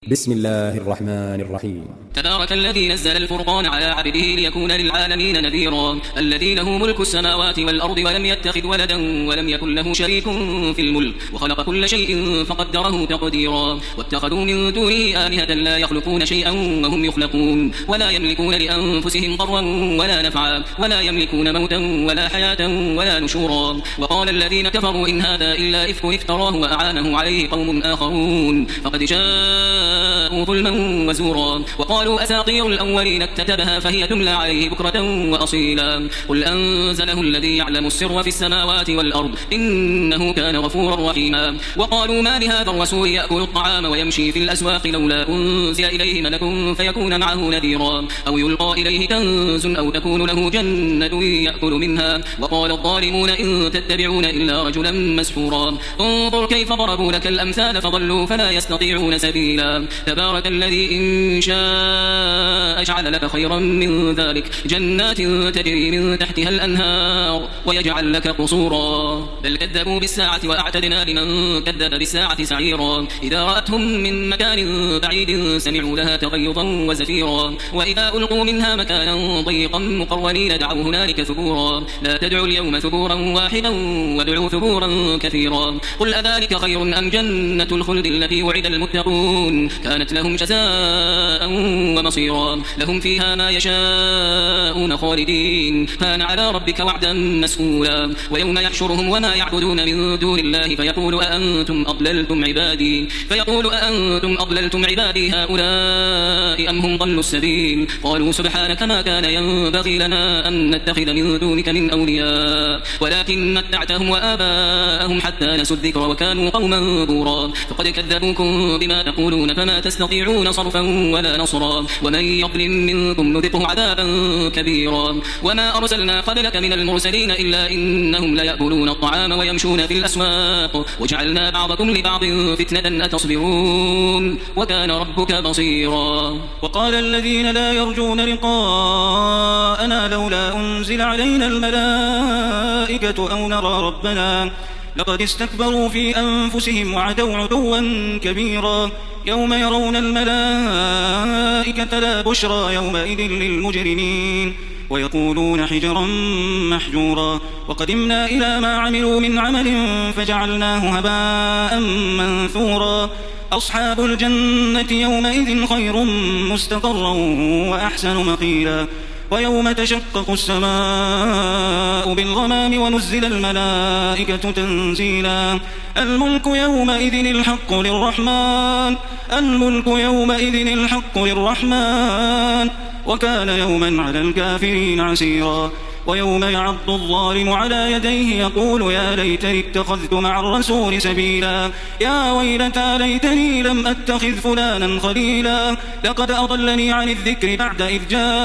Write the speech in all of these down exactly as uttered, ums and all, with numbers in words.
بسم الله الرحمن الرحيم. تبارك الذي نزل الفرقان على عبده ليكون للعالمين نذيرا الذي له ملك السماوات والأرض ولم يتخذ ولدا ولم يكن له شريك في الملك وخلق كل شيء فقدره تقديرا واتخذوا من دونه آلهة لا يخلقون شيئا وهم يخلقون ولا يملكون لأنفسهم ضرا ولا نفعا ولا يملكون موتا ولا حياة ولا نشورا. وقال الذين كفروا إن هذا إلا إفك افتراه وأعانه عليه قوم آخرون فقد جاءوا ظلما وزورا. وقالوا أساطير الأولين اكتتبها فهي تملى عليه بكرة وأصيلا. قل أنزله الذي يعلم السر في السماوات والأرض إنه كان غفورا رحيما. وقالوا ما لهذا الرسول يأكل الطعام ويمشي في الأسواق لولا أنزل إليه ملك فيكون معه نذيرا أو يلقى إليه كنز أو تكون له جنة يأكل منها. وقال الظالمون إن تتبعون إلا رجلا مسحورا. انظر كيف ضربوا لك الأمثال فضلوا فلا يستطيعون سبيلا. تبارك الذي إن شاء جعل لك خيرا من ذلك جنات تجري من تحتها الأنهار ويجعل لك قصورا. بل كذبوا بالساعة وأعتدنا لمن كذب بالساعة سعيرا. إذا رأتهم من مكان بعيد سمعوا لها تغيظا وزفيرا. وإذا ألقوا منها مكانا ضيقا مقرنين دعوا هنالك ثبورا. لا تدعوا اليوم ثبورا واحدا وادعوا ثبورا كثيرا. قل أذلك خير أم جنة الخلد التي وعد المتقون كانت لهم جزاء ومصيرا. لهم فيها ما يشاءون خالدين كان على ربك وعدا مسئولا. ويوم يحشرهم وما يعبدون من دون الله فيقول أأنتم أضللتم عبادي فيقول أأنتم أضللتم عبادي هؤلاء أم هم ضلوا السبيل. قالوا سبحانك ما كان ينبغي لنا أن نتخذ من دونك من أولياء ولكن متعتهم وآباءهم حتى نسوا الذكر وكانوا قوما بورا. فقد كذبوكم بما تقولون فما تستطيعون صرفا ولا نصرا. ومن يظلم منكم نذقه عذابا كبيرا. وما أرسلنا قبلك من المرسلين إلا إنهم ليأكلون الطعام ويمشون في الأسواق وجعلنا بعضكم لبعض فتنة أتصبرون وكان ربك بصيرا. وقال الذين لا يرجون لقاءنا لولا أنزل علينا الملائكة أو نرى ربنا لقد استكبروا في أنفسهم وعتوا عتوا كبيرا. يوم يرون الملائكة لا بشرى يومئذ للمجرمين ويقولون حجرا محجورا. وقدمنا إلى ما عملوا من عمل فجعلناه هباء منثورا. أصحاب الجنة يومئذ خير مستقرا وأحسن مقيلا. ويوم تشقق السماء بالغمام ونزل الملائكة تنزيلا. الملك يومئذ الحق للرحمن الملك يومئذ الحق للرحمن وكان يوما على الكافرين عسيرا. ويوم يعض الظالم على يديه يقول يا ليتني اتخذت مع الرسول سبيلا. يا ويلتى ليتني لم أتخذ فلانا خليلا لقد أضلني عن الذكر بعد إذ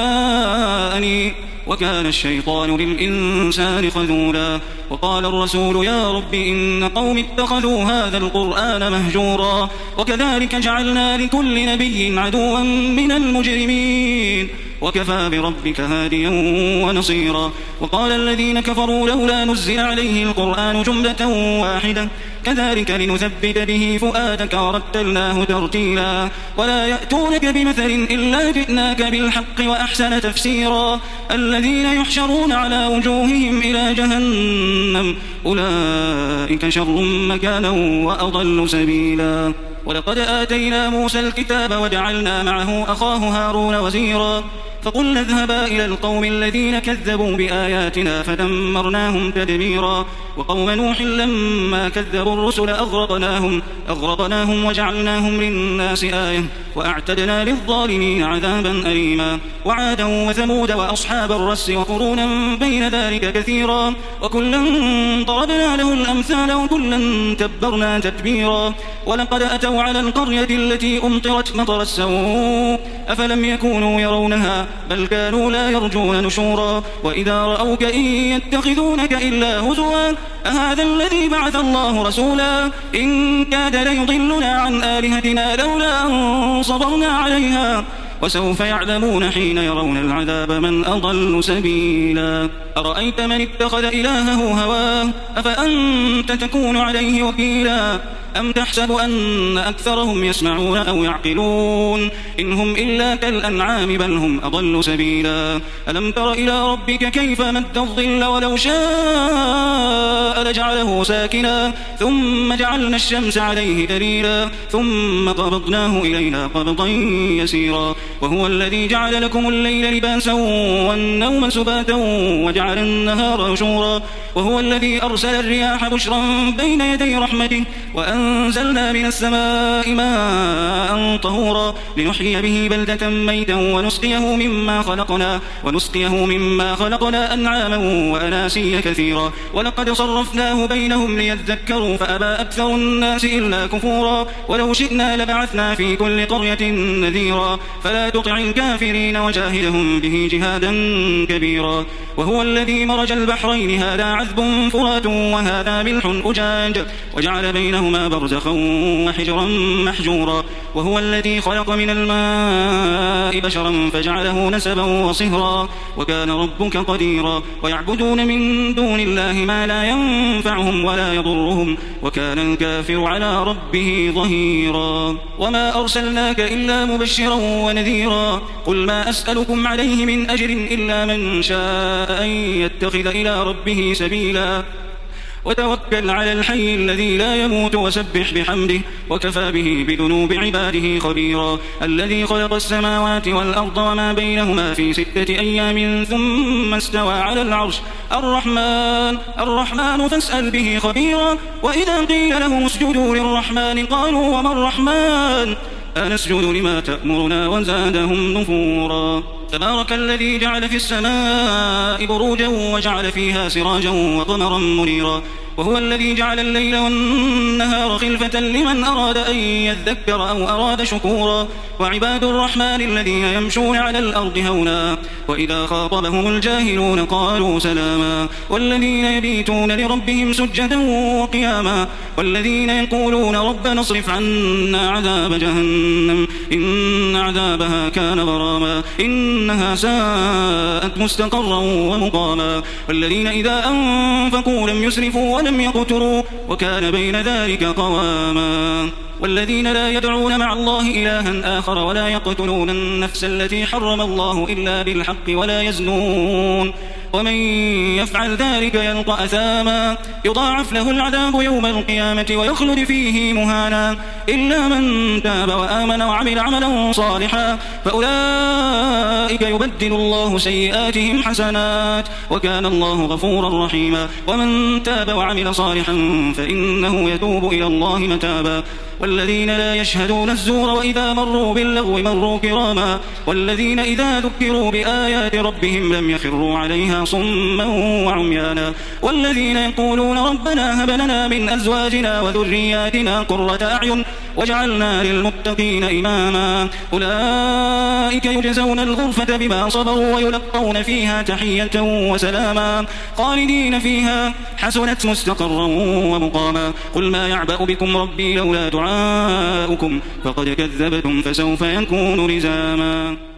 جاءني وكان الشيطان للإنسان خذولا. وقال الرسول يا رب إن قوم اتخذوا هذا القرآن مهجورا. وكذلك جعلنا لكل نبي عدوا من المجرمين وكفى بربك هاديا ونصيرا. وقال الذين كفروا لولا نزل عليه القرآن جملة واحدة كذلك لنثبت به فؤادك ورتلناه ترتيلا. ولا يأتونك بمثل إلا جئناك بالحق وأحسن تفسيرا. الذين يحشرون على وجوههم إلى جهنم أولئك شر مكانا وأضل سبيلا. ولقد آتينا موسى الكتاب وجعلنا معه أخاه هارون وزيرا. فقلنا اذهبا إلى القوم الذين كذبوا بآياتنا فدمرناهم تدميرا. وقوم نوح لما كذبوا الرسل أغرقناهم, أغرقناهم وجعلناهم للناس آية وأعتدنا للظالمين عذابا أليما. وعادا وثمود وأصحاب الرس وقرونا بين ذلك كثيرا وكلا ضربنا له الأمثال وكلا تبرنا تتبيرا. ولقد أتوا على القرية التي أمطرت مطر السوء أفلم يكونوا يرونها بل كانوا لا يرجون نشورا. وإذا رأوك إن يتخذونك إلا هزوا أهذا الذي بعث الله رسولا إن كاد ليضلنا عن آلهتنا لولا أن صبرنا عليها وسوف يعلمون حين يرون العذاب من أضل سبيلا. أرأيت من اتخذ إلهه هواه أفأنت تكون عليه وكيلا. أم تحسب أن أكثرهم يسمعون أو يعقلون إن هم إلا كالأنعام بل هم أضل سبيلا ألم تر إلى ربك كيف مد الظل ولو شاء لجعله ساكنا ثم جعلنا الشمس عليه دليلا ثم قبضناه إلينا قبضا يسيرا وهو الذي جعل لكم الليل لباسا والنوم سباتا وجعل النهار نشورا وهو الذي أرسل الرياح بشرا بين يدي رحمته وأنزلنا من السماء ماء طهورا لنحيي به بلدة ميتا ونسقيه مما خلقنا ونسقيه مما خلقنا أنعاما وأناسيا كثيرا ولقد صرفناه بينهم ليذكروا فأبى أكثر الناس إلا كفورا ولو شئنا لبعثنا في كل قرية نذيرا فلا تطع الكافرين وجاهدهم به جهادا كبيرا وهو الذي مرج البحرين هذا عذب فرات وهذا ملح أجاج وجعل بينهما برزخا وحجرا محجورا وهو الذي خلق من الماء بشرا فجعله نسبا وصهرا وكان ربك قديرا ويعبدون من دون الله ما لا ينفعهم ولا يضرهم وكان الكافر على ربه ظهيرا وما أرسلناك إلا مبشرا ونذيرا قل ما أسألكم عليه من أجر إلا من شاء أن يتخذ إلى ربه سبيلا وتوكل على الحي الذي لا يموت وسبح بحمده وكفى به بذنوب عباده خبيرا الذي خلق السماوات والأرض وما بينهما في ستة أيام ثم استوى على العرش الرحمن الرحمن فاسأل به خبيرا وإذا قيل لهم اسجدوا للرحمن قالوا وما الرحمن أنسجد لما تأمرنا وزادهم نفورا تبارك الذي جعل في السماء بروجا وجعل فيها سراجا وقمرا منيرا وهو الذي جعل الليل والنهار خلفة لمن أراد أن يذكر أو أراد شكورا وعباد الرحمن الذين يمشون على الأرض هونا وإذا خاطبهم الجاهلون قالوا سلاما والذين يبيتون لربهم سجدا وقياما والذين يقولون ربنا اصرف عنا عذاب جهنم إن عذابها كان غراما إنها ساءت مستقرا ومقاما والذين إذا أنفقوا لم يسرفوا ولم يقتروا وكان بين ذلك قواما والذين لا يدعون مع الله إلها آخر ولا يقتلون النفس التي حرم الله إلا بالحق ولا يزنون ومن يفعل ذلك يلقى أثاما يضاعف له العذاب يوم القيامة ويخلد فيه مهانا إلا من تاب وآمن وعمل عملا صالحا فأولئك يبدل الله سيئاتهم حسنات وكان الله غفورا رحيما ومن تاب وعمل صالحا فإنه يتوب إلى الله متابا والذين لا يشهدون الزور وإذا مروا باللغو مروا كراما والذين إذا ذكروا بآيات ربهم لم يخروا عليها صما وعميانا والذين يقولون ربنا هب لنا من أزواجنا وذرياتنا قرة أعين وجعلنا للمتقين إماما أولئك يجزون الغرفة بما صبروا ويلقون فيها تحية وسلاما خالدين فيها حسنت مستقرا ومقاما قل ما يعبأ بكم ربي لولا دعاؤكم فقد كذبتم فسوف يكون لزاما.